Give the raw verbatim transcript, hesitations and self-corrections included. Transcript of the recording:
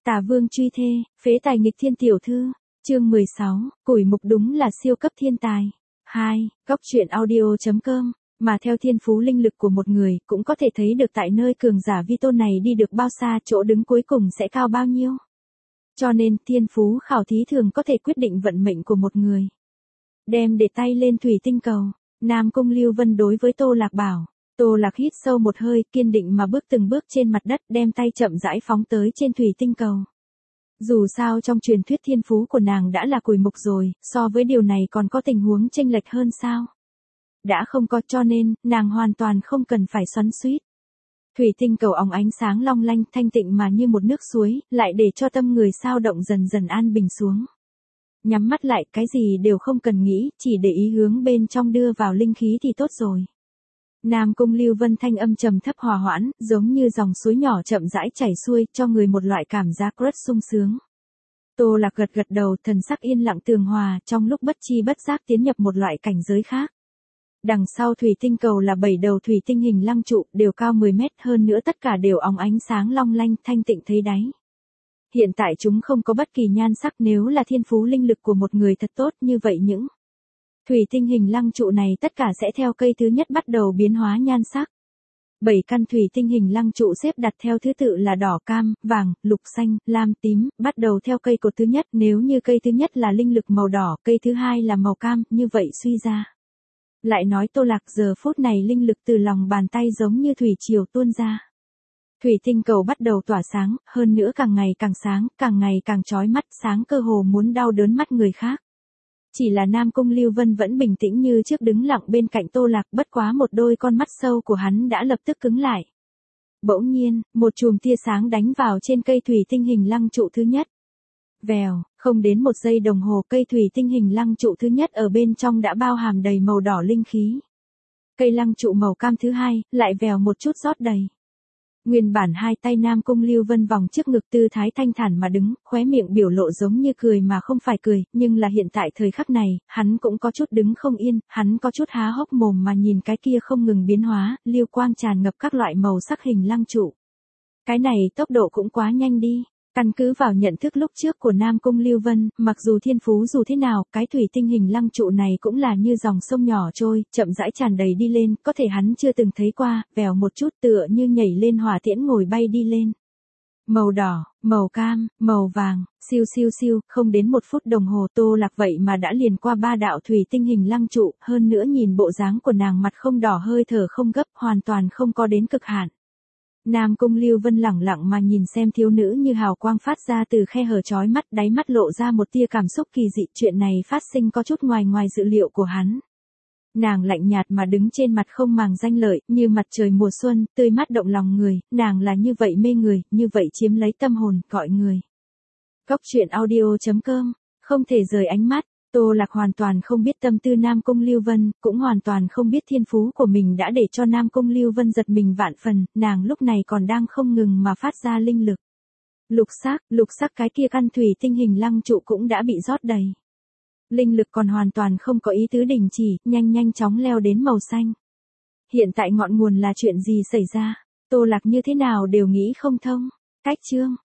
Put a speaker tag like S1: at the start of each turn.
S1: Tà vương truy thê, phế tài nghịch thiên tiểu thư. Chương mười sáu, củi mục đúng là siêu cấp thiên tài. hai. Góc truyện audio chấm com. Mà theo thiên phú linh lực của một người, cũng có thể thấy được tại nơi cường giả vi tôn này đi được bao xa, chỗ đứng cuối cùng sẽ cao bao nhiêu. Cho nên, thiên phú khảo thí thường có thể quyết định vận mệnh của một người. Đem để tay lên thủy tinh cầu, Nam Cung Lưu Vân đối với Tô Lạc bảo. Tô Lạc hít sâu một hơi, kiên định mà bước từng bước trên mặt đất, đem tay chậm rãi phóng tới trên thủy tinh cầu. Dù sao trong truyền thuyết thiên phú của nàng đã là củi mục rồi, so với điều này còn có tình huống chênh lệch hơn sao? Đã không có, cho nên, nàng hoàn toàn không cần phải xoắn xuýt. Thủy tinh cầu óng ánh sáng long lanh, thanh tịnh mà như một nước suối, lại để cho tâm người sao động dần dần an bình xuống. Nhắm mắt lại, cái gì đều không cần nghĩ, chỉ để ý hướng bên trong đưa vào linh khí thì tốt rồi. Nam Cung Lưu Vân thanh âm trầm thấp hòa hoãn, giống như dòng suối nhỏ chậm rãi chảy xuôi, cho người một loại cảm giác rất sung sướng. Tô Lạc gật gật đầu, thần sắc yên lặng tường hòa, trong lúc bất chi bất giác tiến nhập một loại cảnh giới khác. Đằng sau thủy tinh cầu là bảy đầu thủy tinh hình lăng trụ, đều cao mười mét, hơn nữa tất cả đều óng ánh sáng long lanh, thanh tịnh thấy đáy. Hiện tại chúng không có bất kỳ nhan sắc, nếu là thiên phú linh lực của một người thật tốt như vậy những thủy tinh hình lăng trụ này tất cả sẽ theo cây thứ nhất bắt đầu biến hóa nhan sắc. Bảy căn thủy tinh hình lăng trụ xếp đặt theo thứ tự là đỏ, cam, vàng, lục, xanh, lam, tím, bắt đầu theo cây cột thứ nhất, nếu như cây thứ nhất là linh lực màu đỏ, cây thứ hai là màu cam, như vậy suy ra. Lại nói Tô Lạc giờ phút này linh lực từ lòng bàn tay giống như thủy triều tuôn ra. Thủy tinh cầu bắt đầu tỏa sáng, hơn nữa càng ngày càng sáng, càng ngày càng chói mắt, sáng cơ hồ muốn đau đớn mắt người khác. Chỉ là Nam Cung Lưu Vân vẫn bình tĩnh như trước đứng lặng bên cạnh Tô Lạc, bất quá một đôi con mắt sâu của hắn đã lập tức cứng lại. Bỗng nhiên, một chùm tia sáng đánh vào trên cây thủy tinh hình lăng trụ thứ nhất. Vèo, không đến một giây đồng hồ, cây thủy tinh hình lăng trụ thứ nhất ở bên trong đã bao hàm đầy màu đỏ linh khí. Cây lăng trụ màu cam thứ hai, lại vèo một chút rót đầy. Nguyên bản hai tay Nam Cung Lưu Vân vòng trước ngực tư thái thanh thản mà đứng, khóe miệng biểu lộ giống như cười mà không phải cười, nhưng là hiện tại thời khắc này, hắn cũng có chút đứng không yên, hắn có chút há hốc mồm mà nhìn cái kia không ngừng biến hóa, liêu quang tràn ngập các loại màu sắc hình lăng trụ. Cái này tốc độ cũng quá nhanh đi. Căn cứ vào nhận thức lúc trước của Nam Cung Lưu Vân, mặc dù thiên phú dù thế nào, cái thủy tinh hình lăng trụ này cũng là như dòng sông nhỏ trôi, chậm rãi tràn đầy đi lên, có thể hắn chưa từng thấy qua, vèo một chút tựa như nhảy lên hỏa tiễn ngồi bay đi lên. Màu đỏ, màu cam, màu vàng, siêu siêu siêu, không đến một phút đồng hồ Tô Lạc vậy mà đã liền qua ba đạo thủy tinh hình lăng trụ, hơn nữa nhìn bộ dáng của nàng mặt không đỏ hơi thở không gấp, hoàn toàn không có đến cực hạn. Nam Cung Lưu Vân lẳng lặng mà nhìn xem thiếu nữ như hào quang phát ra từ khe hở chói mắt, đáy mắt lộ ra một tia cảm xúc kỳ dị, chuyện này phát sinh có chút ngoài ngoài dự liệu của hắn. Nàng lạnh nhạt mà đứng trên mặt không màng danh lợi, như mặt trời mùa xuân, tươi mát động lòng người, nàng là như vậy mê người, như vậy chiếm lấy tâm hồn, gọi người. Góc truyện audio chấm com, không thể rời ánh mắt. Tô Lạc hoàn toàn không biết tâm tư Nam Cung Lưu Vân, cũng hoàn toàn không biết thiên phú của mình đã để cho Nam Cung Lưu Vân giật mình vạn phần, nàng lúc này còn đang không ngừng mà phát ra linh lực. Lục sắc, lục sắc cái kia căn thủy tinh hình lăng trụ cũng đã bị rót đầy. Linh lực còn hoàn toàn không có ý tứ đình chỉ, nhanh nhanh chóng leo đến màu xanh. Hiện tại ngọn nguồn là chuyện gì xảy ra? Tô Lạc như thế nào đều nghĩ không thông. Cách chương,